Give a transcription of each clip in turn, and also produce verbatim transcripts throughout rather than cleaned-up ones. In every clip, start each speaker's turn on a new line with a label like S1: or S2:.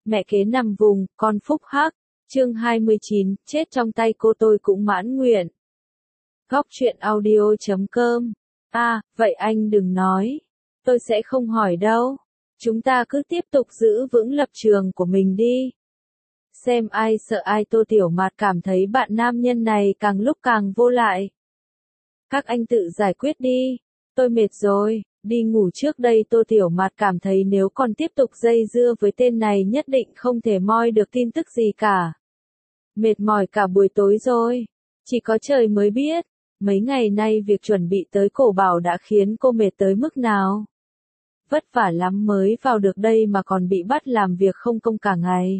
S1: Mẹ kế nằm vùng, con phúc hắc. Chương hai mươi chín, chết trong tay cô tôi cũng mãn nguyện. Góc truyện audio chấm com. À, vậy anh đừng nói. Tôi sẽ không hỏi đâu. Chúng ta cứ tiếp tục giữ vững lập trường của mình đi. Xem ai sợ ai. Tô Tiểu Mạt cảm thấy bạn nam nhân này càng lúc càng vô lại. Các anh tự giải quyết đi. Tôi mệt rồi, đi ngủ trước đây. Tô Tiểu Mạt cảm thấy nếu còn tiếp tục dây dưa với tên này nhất định không thể moi được tin tức gì cả. Mệt mỏi cả buổi tối rồi. Chỉ có trời mới biết. Mấy ngày nay việc chuẩn bị tới cổ bảo đã khiến cô mệt tới mức nào. Vất vả lắm mới vào được đây mà còn bị bắt làm việc không công cả ngày.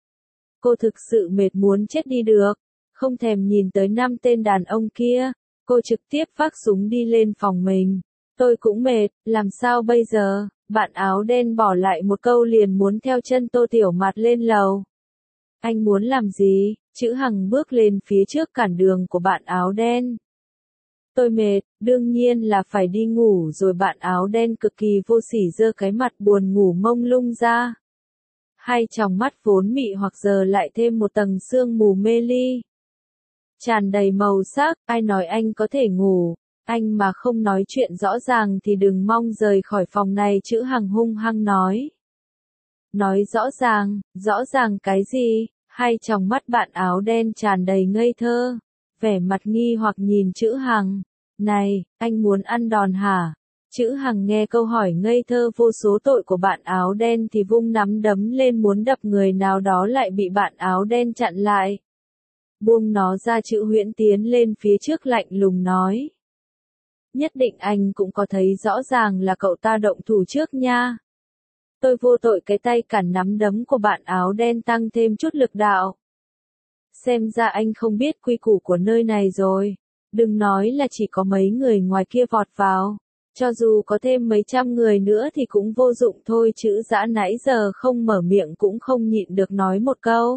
S1: Cô thực sự mệt muốn chết đi được. Không thèm nhìn tới năm tên đàn ông kia. Cô trực tiếp vác súng đi lên phòng mình. Tôi cũng mệt, làm sao bây giờ? Bạn áo đen bỏ lại một câu liền muốn theo chân Tô Tiểu Mạt lên lầu. Anh muốn làm gì? Chữ Hằng bước lên phía trước cản đường của bạn áo đen. Tôi mệt, đương nhiên là phải đi ngủ rồi. Bạn áo đen cực kỳ vô sỉ giơ cái mặt buồn ngủ mông lung ra. Hai tròng mắt vốn mị hoặc giờ lại thêm một tầng sương mù mê ly. Tràn đầy màu sắc, ai nói anh có thể ngủ, anh mà không nói chuyện rõ ràng thì đừng mong rời khỏi phòng này. Chữ Hằng hung hăng nói. Nói rõ ràng, rõ ràng cái gì? Hai tròng mắt bạn áo đen tràn đầy ngây thơ, vẻ mặt nghi hoặc nhìn Chữ Hằng. Này, anh muốn ăn đòn hả? Chữ Hằng nghe câu hỏi ngây thơ vô số tội của bạn áo đen thì vung nắm đấm lên muốn đập người nào đó lại bị bạn áo đen chặn lại. Buông nó ra. Chữ Huyễn tiến lên phía trước lạnh lùng nói. Nhất định anh cũng có thấy rõ ràng là cậu ta động thủ trước nha. Tôi vô tội. Cái tay cản nắm đấm của bạn áo đen tăng thêm chút lực đạo. Xem ra anh không biết quy củ của nơi này rồi. Đừng nói là chỉ có mấy người ngoài kia vọt vào. Cho dù có thêm mấy trăm người nữa thì cũng vô dụng thôi. Chữ Dã nãy giờ không mở miệng cũng không nhịn được nói một câu.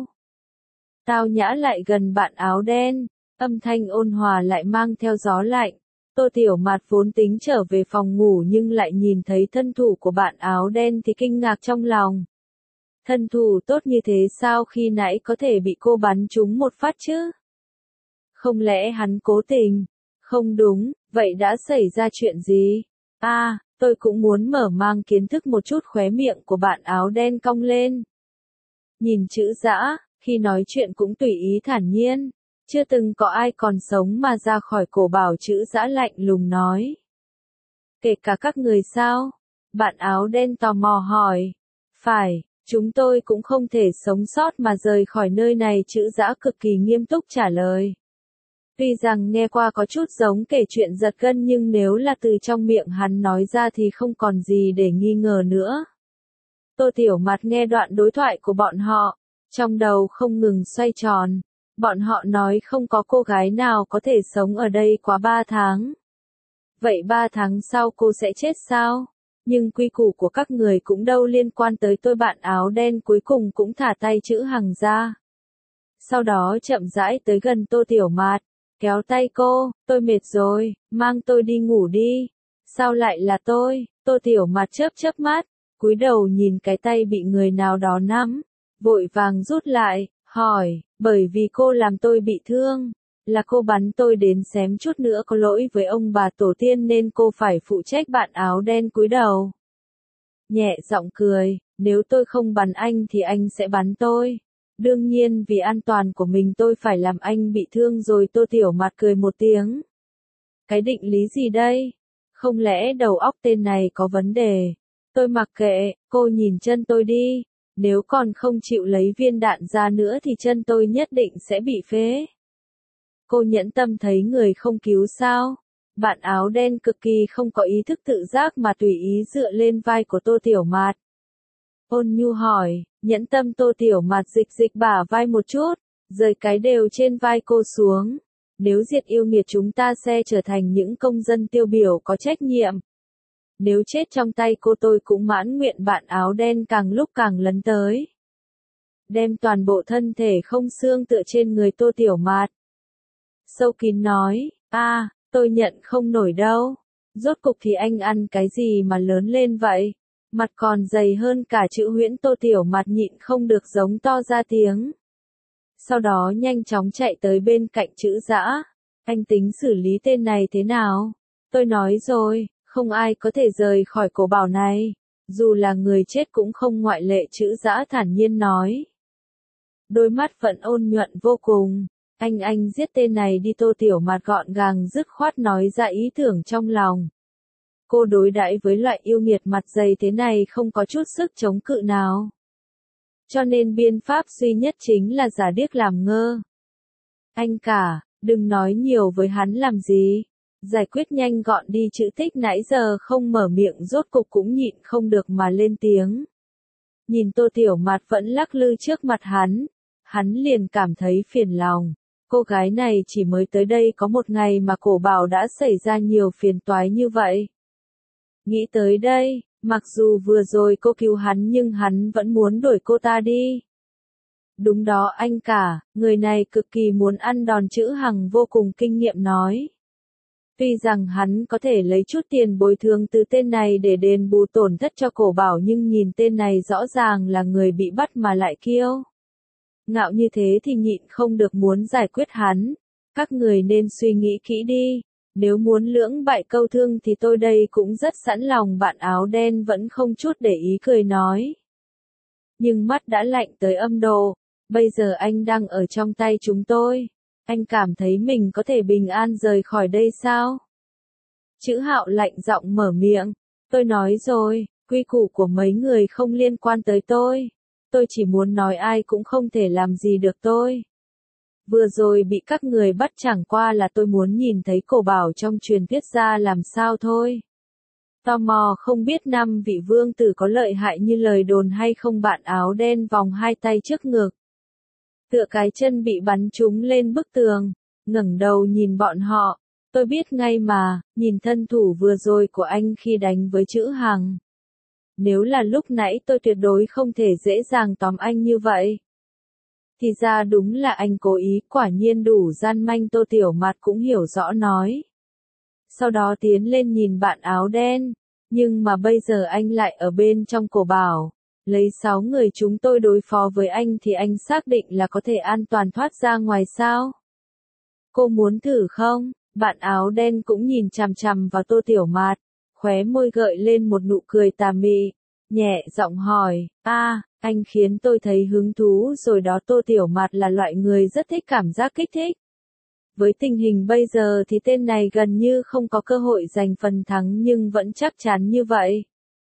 S1: Tao nhã lại gần bạn áo đen, âm thanh ôn hòa lại mang theo gió lạnh. Tô Tiểu Mạt vốn tính trở về phòng ngủ nhưng lại nhìn thấy thân thủ của bạn áo đen thì kinh ngạc trong lòng. Thân thủ tốt như thế sao khi nãy có thể bị cô bắn trúng một phát chứ? Không lẽ hắn cố tình? Không đúng, vậy đã xảy ra chuyện gì? À, tôi cũng muốn mở mang kiến thức một chút. Khóe miệng của bạn áo đen cong lên. Nhìn Chữ Dã, khi nói chuyện cũng tùy ý thản nhiên. Chưa từng có ai còn sống mà ra khỏi cổ bảo. Chữ Dã lạnh lùng nói. Kể cả các người sao? Bạn áo đen tò mò hỏi. Phải, chúng tôi cũng không thể sống sót mà rời khỏi nơi này. Chữ Dã cực kỳ nghiêm túc trả lời. Tuy rằng nghe qua có chút giống kể chuyện giật gân nhưng nếu là từ trong miệng hắn nói ra thì không còn gì để nghi ngờ nữa. Tô Tiểu Mạt nghe đoạn đối thoại của bọn họ, trong đầu không ngừng xoay tròn. Bọn họ nói không có cô gái nào có thể sống ở đây quá ba tháng. Vậy ba tháng sau cô sẽ chết sao? Nhưng quy củ của các người cũng đâu liên quan tới tôi. Bạn áo đen cuối cùng cũng thả tay Chữ Hằng ra. Sau đó chậm rãi tới gần Tô Tiểu Mạt, kéo tay cô. Tôi mệt rồi, mang tôi đi ngủ đi. Sao lại là tôi? Tô Tiểu Mạt chớp chớp mắt, cúi đầu nhìn cái tay bị người nào đó nắm, vội vàng rút lại, hỏi, bởi vì cô làm tôi bị thương, là cô bắn tôi đến xém chút nữa có lỗi với ông bà tổ tiên nên cô phải phụ trách. Bạn áo đen cúi đầu, nhẹ giọng cười, nếu tôi không bắn anh thì anh sẽ bắn tôi. Đương nhiên vì an toàn của mình tôi phải làm anh bị thương rồi. Tô Tiểu Mạt cười một tiếng. Cái định lý gì đây? Không lẽ đầu óc tên này có vấn đề? Tôi mặc kệ, cô nhìn chân tôi đi. Nếu còn không chịu lấy viên đạn ra nữa thì chân tôi nhất định sẽ bị phế. Cô nhẫn tâm thấy người không cứu sao? Bạn áo đen cực kỳ không có ý thức tự giác mà tùy ý dựa lên vai của Tô Tiểu Mạt. Ôn nhu hỏi, nhẫn tâm. Tô Tiểu Mạt dịch dịch bả vai một chút, rời cái đều trên vai cô xuống. Nếu diệt yêu nghiệt chúng ta sẽ trở thành những công dân tiêu biểu có trách nhiệm. Nếu chết trong tay cô tôi cũng mãn nguyện. Bạn áo đen càng lúc càng lấn tới, đem toàn bộ thân thể không xương tựa trên người Tô Tiểu Mạt. Sâu kín nói, a, tôi nhận không nổi đâu. Rốt cục thì anh ăn cái gì mà lớn lên vậy? Mặt còn dày hơn cả chữ huyễn. Tô Tiểu Mạt nhịn không được giống to ra tiếng. Sau đó nhanh chóng chạy tới bên cạnh Trữ Dã. Anh tính xử lý tên này thế nào? Tôi nói rồi, không ai có thể rời khỏi cổ bảo này. Dù là người chết cũng không ngoại lệ, Trữ Dã thản nhiên nói. Đôi mắt vẫn ôn nhuận vô cùng. Anh anh giết tên này đi. Tô Tiểu Mạt gọn gàng dứt khoát nói ra ý tưởng trong lòng. Cô đối đãi với loại yêu nghiệt mặt dày thế này không có chút sức chống cự nào. Cho nên biện pháp duy nhất chính là giả điếc làm ngơ. Anh cả, đừng nói nhiều với hắn làm gì. Giải quyết nhanh gọn đi. Chữ Tích nãy giờ không mở miệng rốt cục cũng nhịn không được mà lên tiếng. Nhìn Tô Tiểu Mạt vẫn lắc lư trước mặt hắn, hắn liền cảm thấy phiền lòng. Cô gái này chỉ mới tới đây có một ngày mà cổ bảo đã xảy ra nhiều phiền toái như vậy. Nghĩ tới đây, mặc dù vừa rồi cô cứu hắn nhưng hắn vẫn muốn đuổi cô ta đi. Đúng đó anh cả, người này cực kỳ muốn ăn đòn. Chữ Hằng vô cùng kinh nghiệm nói. Tuy rằng hắn có thể lấy chút tiền bồi thường từ tên này để đền bù tổn thất cho cổ bảo nhưng nhìn tên này rõ ràng là người bị bắt mà lại kiêu ngạo như thế thì nhịn không được muốn giải quyết hắn. Các người nên suy nghĩ kỹ đi. Nếu muốn lưỡng bại câu thương thì tôi đây cũng rất sẵn lòng. Bạn áo đen vẫn không chút để ý cười nói. Nhưng mắt đã lạnh tới âm độ. Bây giờ anh đang ở trong tay chúng tôi. Anh cảm thấy mình có thể bình an rời khỏi đây sao? Chữ Hạo lạnh giọng mở miệng. Tôi nói rồi, quy củ của mấy người không liên quan tới tôi. Tôi chỉ muốn nói ai cũng không thể làm gì được tôi. Vừa rồi bị các người bắt chẳng qua là tôi muốn nhìn thấy cổ bảo trong truyền thuyết ra làm sao thôi. Tò mò không biết năm vị vương tử có lợi hại như lời đồn hay không. Bạn áo đen vòng hai tay trước ngực. Tựa cái chân bị bắn trúng lên bức tường, ngẩng đầu nhìn bọn họ. Tôi biết ngay mà, nhìn thân thủ vừa rồi của anh khi đánh với Trữ Hằng. Nếu là lúc nãy tôi tuyệt đối không thể dễ dàng tóm anh như vậy. Thì ra đúng là anh cố ý, quả nhiên đủ gian manh. Tô Tiểu Mạt cũng hiểu rõ nói. Sau đó tiến lên nhìn bạn áo đen. Nhưng mà bây giờ anh lại ở bên trong cổ bảo. Lấy sáu người chúng tôi đối phó với anh thì anh xác định là có thể an toàn thoát ra ngoài sao? Cô muốn thử không? Bạn áo đen cũng nhìn chằm chằm vào Tô Tiểu Mạt, khóe môi gợi lên một nụ cười tà mị, nhẹ giọng hỏi, a, anh khiến tôi thấy hứng thú rồi đó. Tô Tiểu Mạt là loại người rất thích cảm giác kích thích. Với tình hình bây giờ thì tên này gần như không có cơ hội giành phần thắng nhưng vẫn chắc chắn như vậy.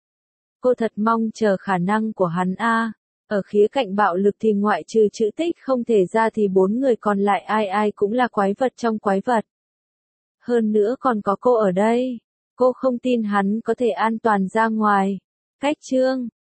S1: Cô thật mong chờ khả năng của hắn a. Ở khía cạnh bạo lực thì ngoại trừ Trữ Tích không thể ra thì bốn người còn lại ai ai cũng là quái vật trong quái vật. Hơn nữa còn có cô ở đây. Cô không tin hắn có thể an toàn ra ngoài. Cách chương